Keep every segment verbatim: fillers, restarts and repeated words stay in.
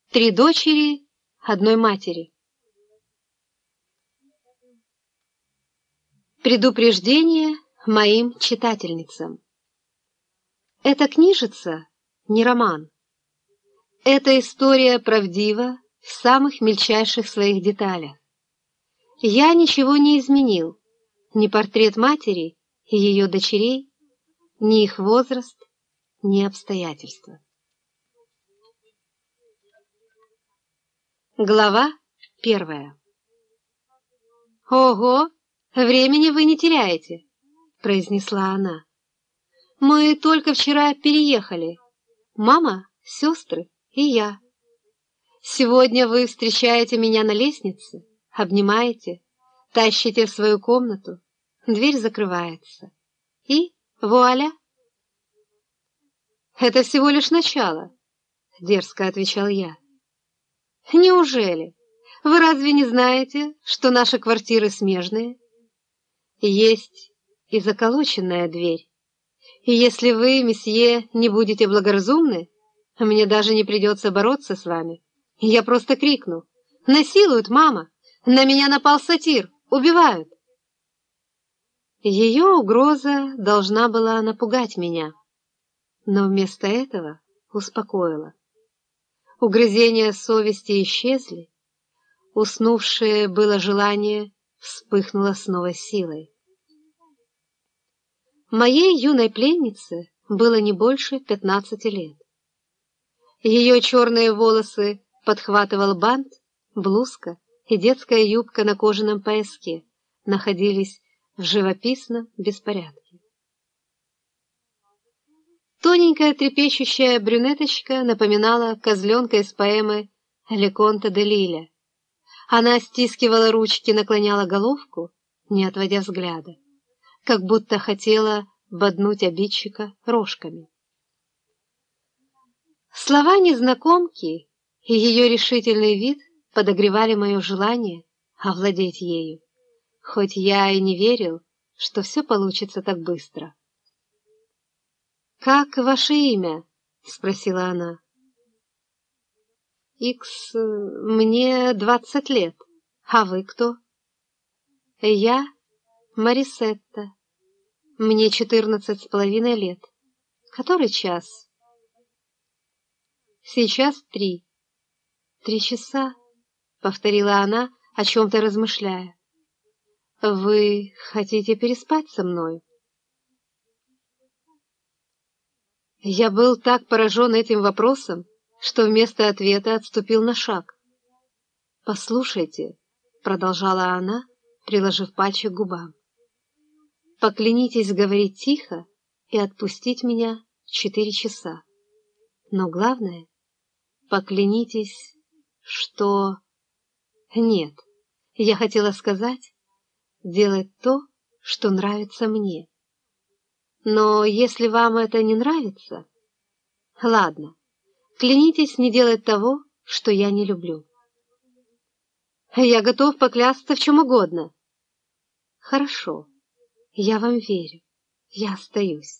Три дочери одной матери. Предупреждение моим читательницам. Эта книжица не роман. Эта история правдива в самых мельчайших своих деталях. Я ничего не изменил, ни портрет матери и ее дочерей, ни их возраст, ни обстоятельства. Глава первая. «Ого, времени вы не теряете», — произнесла она. «Мы только вчера переехали. Мама, сестры и я. Сегодня вы встречаете меня на лестнице, обнимаете, тащите в свою комнату, дверь закрывается. И вуаля!» «Это всего лишь начало», — дерзко отвечал я. «Неужели? Вы разве не знаете, что наши квартиры смежные? Есть и заколоченная дверь. И если вы, месье, не будете благоразумны, мне даже не придется бороться с вами. Я просто крикну: «Насилуют, мама! На меня напал сатир! Убивают!» Ее угроза должна была напугать меня, но вместо этого успокоила. Угрызения совести исчезли, уснувшее было желание вспыхнуло с новой силой. Моей юной пленнице было не больше пятнадцати лет. Ее черные волосы подхватывал бант, блузка и детская юбка на кожаном пояске находились в живописном беспорядке. Тоненькая трепещущая брюнеточка напоминала козленка из поэмы Леконта де Лиля. Она стискивала ручки, наклоняла головку, не отводя взгляда, как будто хотела боднуть обидчика рожками. Слова незнакомки и ее решительный вид подогревали мое желание овладеть ею, хоть я и не верил, что все получится так быстро. «Как ваше имя?» — спросила она. «Икс, мне двадцать лет. А вы кто?» «Я Марисетта. Мне четырнадцать с половиной лет. Который час?» «Сейчас три». «Три часа», — повторила она, о чем-то размышляя. «Вы хотите переспать со мной?» Я был так поражен этим вопросом, что вместо ответа отступил на шаг. «Послушайте», — продолжала она, приложив пальчик к губам, «поклянитесь говорить тихо и отпустить меня в четыре часа. Но главное, поклянитесь, что... Нет, я хотела сказать, делать то, что нравится мне. Но если вам это не нравится... Ладно, клянитесь не делать того, что я не люблю». «Я готов поклясться в чем угодно». «Хорошо, я вам верю, я остаюсь».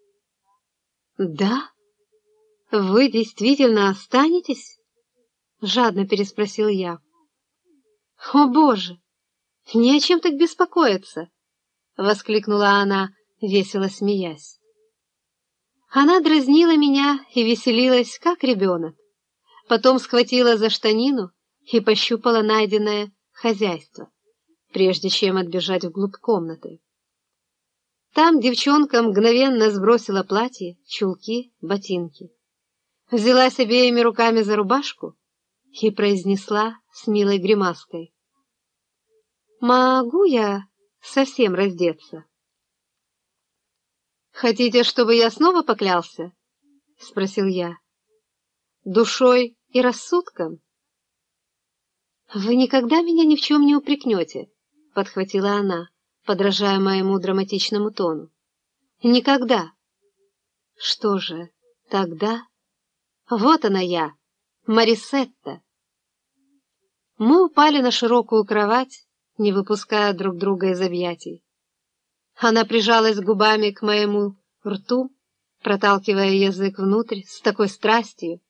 «Да? Вы действительно останетесь?» — жадно переспросил я. «О, Боже! Не о чем так беспокоиться!» — воскликнула она, весело смеясь. Она дразнила меня и веселилась, как ребенок. Потом схватила за штанину и пощупала найденное хозяйство, прежде чем отбежать вглубь комнаты. Там девчонка мгновенно сбросила платье, чулки, ботинки, взялась обеими руками за рубашку и произнесла с милой гримаской: «Могу я совсем раздеться?» «Хотите, чтобы я снова поклялся?» — спросил я. «Душой и рассудком?» «Вы никогда меня ни в чем не упрекнете», — подхватила она, подражая моему драматичному тону. «Никогда». «Что же, тогда...» «Вот она я, Марисетта». Мы упали на широкую кровать, не выпуская друг друга из объятий. Она прижалась губами к моему рту, проталкивая язык внутрь с такой страстью,